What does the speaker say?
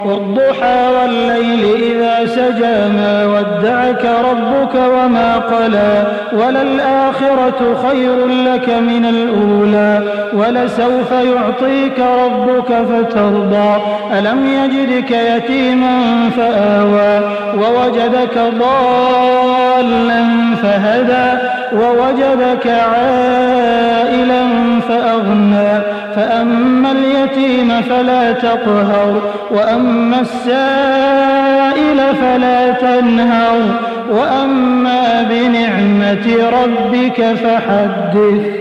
والضحى والليل إذا سجى ما ودعك ربك وما قلى وللآخرة خير لك من الأولى ولسوف يعطيك ربك فترضى ألم يجدك يتيما فآوى ووجدك ضالا فهدى ووجدك عائلا فأغنى فأما اليتيم فلا تقهر وأما السائل فلا تنهر وأما بنعمة ربك فحدث.